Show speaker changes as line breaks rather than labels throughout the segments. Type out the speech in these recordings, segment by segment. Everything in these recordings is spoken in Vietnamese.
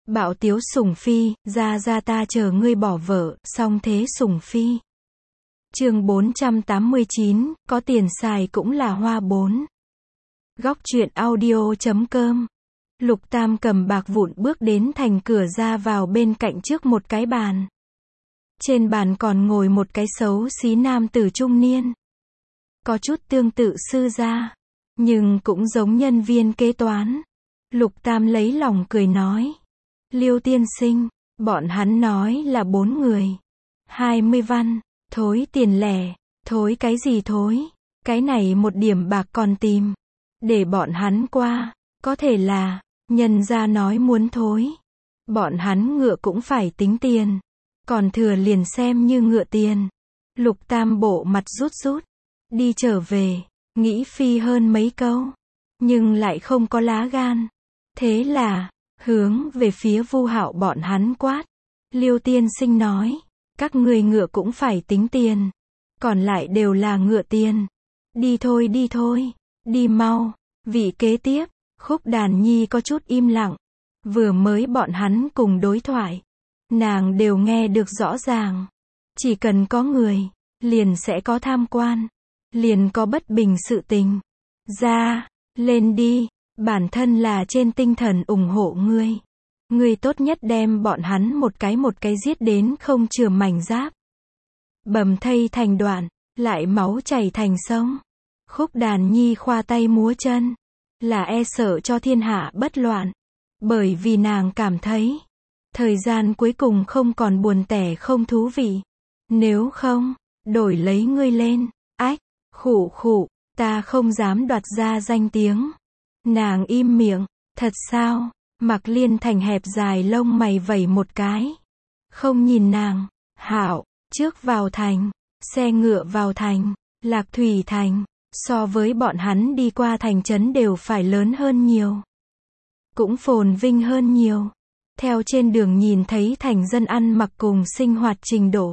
Bạo tiếu sủng phi, ra ta chờ ngươi bỏ vợ, song thế sủng phi. Chương 489, có tiền xài cũng là hoa 4. Góc truyện audio.com. Lục Tam cầm bạc vụn bước đến thành cửa ra vào bên cạnh trước một cái bàn. Trên bàn còn ngồi một cái xấu xí nam tử trung niên. Có chút tương tự sư gia, nhưng cũng giống nhân viên kế toán. Lục Tam lấy lòng cười nói. Liêu tiên sinh, bọn hắn nói là 4 người. 20 văn, thối tiền lẻ, thối cái gì thối, cái này một điểm bạc còn tìm. Để bọn hắn qua, có thể là, nhân gia nói muốn thối. Bọn hắn ngựa cũng phải tính tiền, còn thừa liền xem như ngựa tiền. Lục Tam bộ mặt rút rút, đi trở về, nghĩ phi hơn mấy câu, nhưng lại không có lá gan. Thế là, hướng về phía Vu Hạo bọn hắn quát. Liêu tiên sinh nói, các người ngựa cũng phải tính tiền, còn lại đều là ngựa tiền. Đi thôi, đi mau. Vị kế tiếp, Khúc Đàn Nhi có chút im lặng. Vừa mới bọn hắn cùng đối thoại, nàng đều nghe được rõ ràng. Chỉ cần có người, liền sẽ có tham quan, liền có bất bình sự tình. Ra, lên đi, bản thân là trên tinh thần ủng hộ ngươi. Ngươi tốt nhất đem bọn hắn một cái giết đến không chừa mảnh giáp. Bầm thây thành đoạn, lại máu chảy thành sông. Khúc Đàn Nhi khoa tay múa chân, là e sợ cho thiên hạ bất loạn. Bởi vì nàng cảm thấy, thời gian cuối cùng không còn buồn tẻ không thú vị. Nếu không, đổi lấy ngươi lên. Ách, khụ, ta không dám đoạt ra danh tiếng. Nàng im miệng. Thật sao? Mạc Liên Thành hẹp dài lông mày vẩy một cái. Không nhìn nàng. Hảo, trước vào thành, xe ngựa vào thành, Lạc Thủy Thành, so với bọn hắn đi qua thành trấn đều phải lớn hơn nhiều. Cũng phồn vinh hơn nhiều. Theo trên đường nhìn thấy thành dân ăn mặc cùng sinh hoạt trình độ.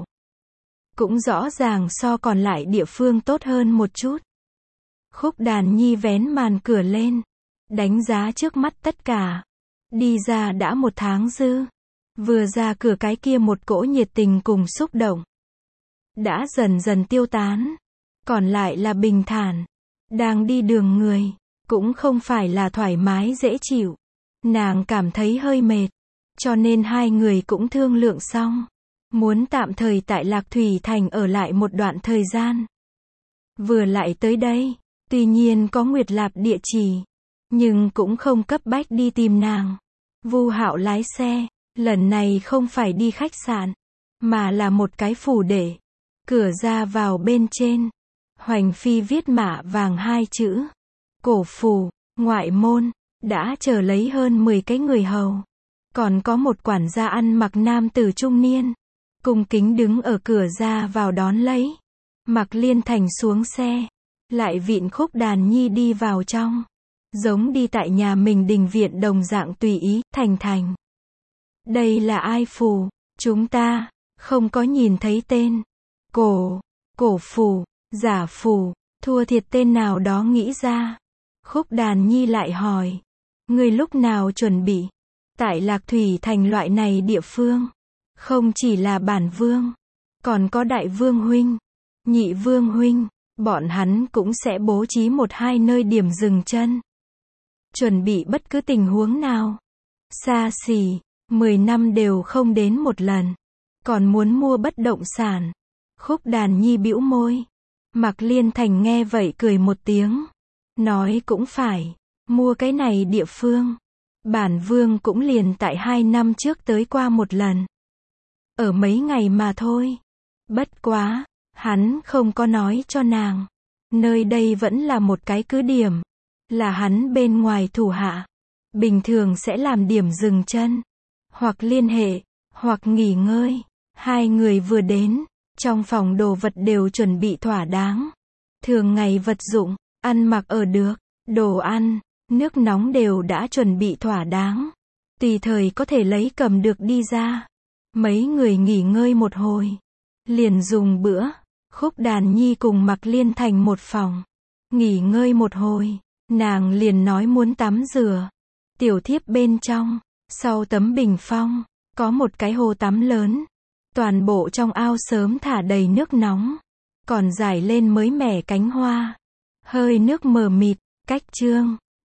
Cũng rõ ràng so còn lại địa phương tốt hơn một chút. Khúc Đàn Nhi vén màn cửa lên, đánh giá trước mắt tất cả. Đi ra đã 1 tháng dư. Vừa ra cửa cái kia một cỗ nhiệt tình cùng xúc động đã dần dần tiêu tán. Còn lại là bình thản. Đang đi đường người, cũng không phải là thoải mái dễ chịu. Nàng cảm thấy hơi mệt, cho nên hai người cũng thương lượng xong. Muốn tạm thời tại Lạc Thủy Thành ở lại một đoạn thời gian. Vừa lại tới đây, tuy nhiên có Nguyệt Lạp địa chỉ, nhưng cũng không cấp bách đi tìm nàng. Vu Hạo lái xe, lần này không phải đi khách sạn, mà là một cái phủ để. Cửa ra vào bên trên, Hoành Phi viết mạ vàng 2 chữ. Cổ phủ, ngoại môn, đã chờ lấy hơn 10 cái người hầu. Còn có một quản gia ăn mặc nam tử trung niên, cung kính đứng ở cửa ra vào đón lấy. Mạc Liên Thành xuống xe, lại vịn Khúc Đàn Nhi đi vào trong. Giống đi tại nhà mình đình viện đồng dạng tùy ý. Thành. Đây là ai phù? Chúng ta không có nhìn thấy tên. Cổ phù, giả phù, thua thiệt tên nào đó nghĩ ra. Khúc Đàn Nhi lại hỏi. Người lúc nào chuẩn bị? Tại Lạc Thủy Thành loại này địa phương, không chỉ là bản vương, còn có đại vương huynh, nhị vương huynh, bọn hắn cũng sẽ bố trí 1-2 nơi điểm dừng chân. Chuẩn bị bất cứ tình huống nào. Xa xỉ, 10 năm đều không đến một lần. Còn muốn mua bất động sản. Khúc Đàn Nhi bĩu môi. Mạc Liên Thành nghe vậy cười một tiếng. Nói cũng phải, mua cái này địa phương. Bản vương cũng liền tại 2 năm trước tới qua một lần. Ở mấy ngày mà thôi. Bất quá, hắn không có nói cho nàng. Nơi đây vẫn là một cái cứ điểm. Là hắn bên ngoài thủ hạ. Bình thường sẽ làm điểm dừng chân. Hoặc liên hệ, hoặc nghỉ ngơi. Hai người vừa đến, trong phòng đồ vật đều chuẩn bị thỏa đáng. Thường ngày vật dụng, ăn mặc ở được, đồ ăn, nước nóng đều đã chuẩn bị thỏa đáng. Tùy thời có thể lấy cầm được đi ra. Mấy người nghỉ ngơi một hồi, liền dùng bữa. Khúc Đàn Nhi cùng Mạc Liên Thành một phòng. Nghỉ ngơi một hồi, nàng liền nói muốn tắm rửa. Tiểu thiếp bên trong, Sau tấm bình phong, có một cái hồ tắm lớn. Toàn bộ trong ao sớm thả đầy nước nóng. Còn rải lên mới mẻ cánh hoa. Hơi nước mờ mịt, cách chương.